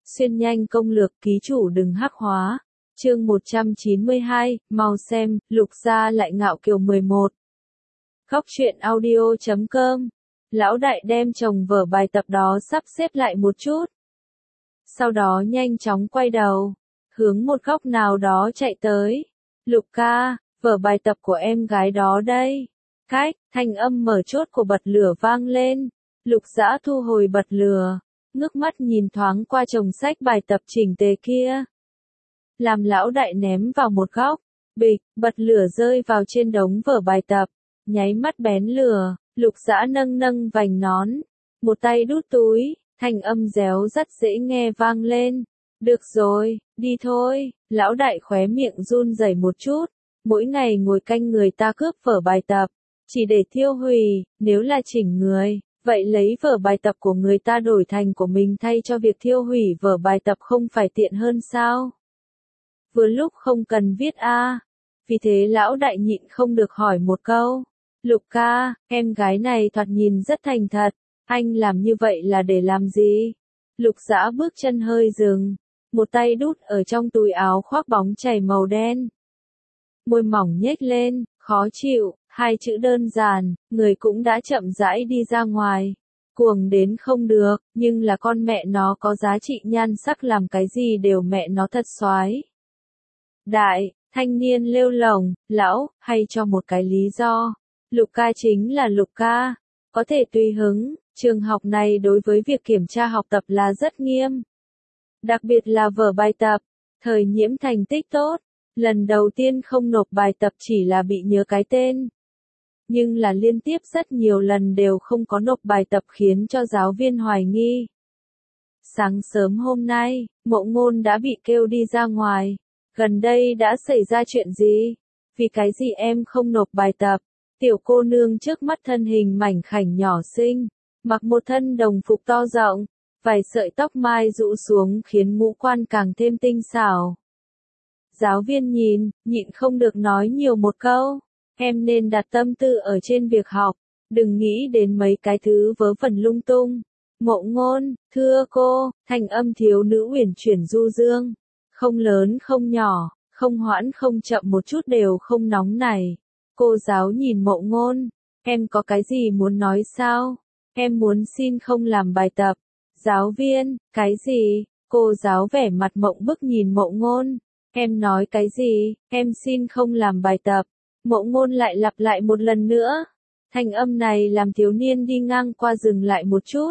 Xuyên nhanh công lược ký chủ đừng hắc hóa. Chương 192, mau xem, Lục gia lại ngạo kiều 11. Góc truyện audio.com. Lão đại đem chồng vở bài tập đó sắp xếp lại một chút. Sau đó nhanh chóng quay đầu, hướng một góc nào đó chạy tới. Lục ca, vở bài tập của em gái đó đây. Cách, thanh âm mở chốt của bật lửa vang lên. Lục Dã thu hồi bật lửa, ngước mắt nhìn thoáng qua chồng sách bài tập chỉnh tề kia. Làm lão đại ném vào một góc, bịch, bật lửa rơi vào trên đống vở bài tập, nháy mắt bén lửa, Lục Dã nâng vành nón, một tay đút túi, thanh âm réo rắt dễ nghe vang lên. Được rồi, đi thôi, lão đại khóe miệng run rẩy một chút, mỗi ngày ngồi canh người ta cướp vở bài tập, chỉ để tiêu hủy, nếu là chỉnh người, vậy lấy vở bài tập của người ta đổi thành của mình thay cho việc tiêu hủy vở bài tập không phải tiện hơn sao? Vừa lúc không cần viết a. Vì thế lão đại nhịn không được hỏi một câu. Lục ca, em gái này thoạt nhìn rất thành thật, anh làm như vậy là để làm gì? Lục Dã bước chân hơi dừng, một tay đút ở trong túi áo khoác bóng chảy màu đen. Môi mỏng nhếch lên, khó chịu, hai chữ đơn giản, người cũng đã chậm rãi đi ra ngoài. Cuồng đến không được, nhưng là con mẹ nó có giá trị nhan sắc làm cái gì đều mẹ nó thật xoái. Đại, thanh niên lêu lổng, lão, hay cho một cái lý do. Lục ca chính là Lục ca, có thể tùy hứng, trường học này đối với việc kiểm tra học tập là rất nghiêm. Đặc biệt là vở bài tập, thời Nhiễm thành tích tốt, lần đầu tiên không nộp bài tập chỉ là bị nhớ cái tên. Nhưng là liên tiếp rất nhiều lần đều không có nộp bài tập khiến cho giáo viên hoài nghi. Sáng sớm hôm nay, Mộ Ngôn đã bị kêu đi ra ngoài. Gần đây đã xảy ra chuyện gì? Vì cái gì em không nộp bài tập? Tiểu cô nương trước mắt thân hình mảnh khảnh nhỏ xinh, mặc một thân đồng phục to rộng, vài sợi tóc mai rũ xuống khiến ngũ quan càng thêm tinh xảo. Giáo viên nhìn, nhịn không được nói nhiều một câu. Em nên đặt tâm tư ở trên việc học, đừng nghĩ đến mấy cái thứ vớ vẩn lung tung. Mộ Ngôn, thưa cô, thanh âm thiếu nữ uyển chuyển du dương, không lớn không nhỏ, không hoãn không chậm một chút đều không nóng nảy. Cô giáo nhìn Mộ Ngôn, em có cái gì muốn nói sao? Em muốn xin không làm bài tập. Giáo viên, cái gì? Cô giáo vẻ mặt mộng bức nhìn Mộ Ngôn. Em nói cái gì? Em xin không làm bài tập. Mộ Ngôn lại lặp lại một lần nữa. Thanh âm này làm thiếu niên đi ngang qua dừng lại một chút.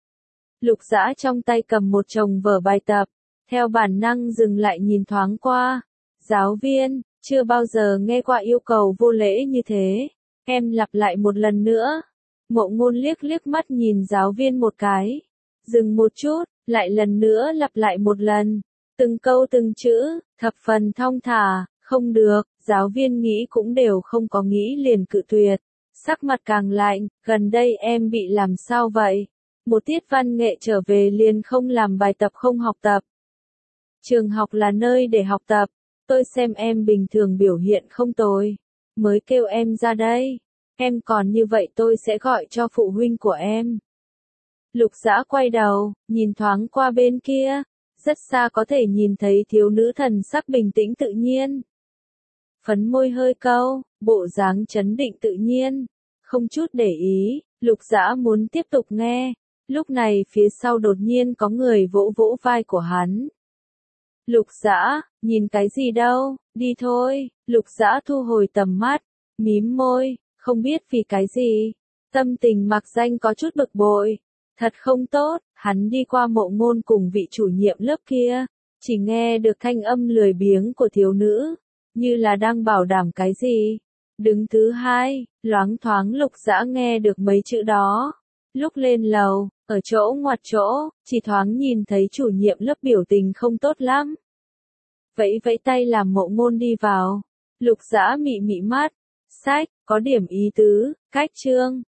Lục Dã trong tay cầm một chồng vở bài tập, theo bản năng dừng lại nhìn thoáng qua. Giáo viên, chưa bao giờ nghe qua yêu cầu vô lễ như thế. Em lặp lại một lần nữa. Mộ Ngôn liếc mắt nhìn giáo viên một cái. Dừng một chút, lại lần nữa lặp lại một lần. Từng câu từng chữ, thập phần thong thả, không được, giáo viên nghĩ cũng đều không có nghĩ liền cự tuyệt. Sắc mặt càng lạnh, gần đây em bị làm sao vậy? Một tiết văn nghệ trở về liền không làm bài tập không học tập. Trường học là nơi để học tập, tôi xem em bình thường biểu hiện không tồi, mới kêu em ra đây. Em còn như vậy tôi sẽ gọi cho phụ huynh của em. Lục Dã quay đầu, nhìn thoáng qua bên kia, rất xa có thể nhìn thấy thiếu nữ thần sắc bình tĩnh tự nhiên. Phấn môi hơi cau, bộ dáng trấn định tự nhiên, không chút để ý. Lục Dã muốn tiếp tục nghe, lúc này phía sau đột nhiên có người vỗ vỗ vai của hắn. Lục Dã, nhìn cái gì đâu, đi thôi. Lục Dã thu hồi tầm mắt, mím môi, không biết vì cái gì, tâm tình mặc danh có chút bực bội, thật không tốt. Hắn đi qua Mộ Ngôn cùng vị chủ nhiệm lớp kia, chỉ nghe được thanh âm lười biếng của thiếu nữ, như là đang bảo đảm cái gì. Đứng thứ hai, loáng thoáng Lục Dã nghe được mấy chữ đó. Lúc lên lầu, ở chỗ ngoặt chỗ, chỉ thoáng nhìn thấy chủ nhiệm lớp biểu tình không tốt lắm. Vẫy vẫy tay làm Mộ Ngôn đi vào. Lục Dã mị mắt, sách, có điểm ý tứ, cách chương.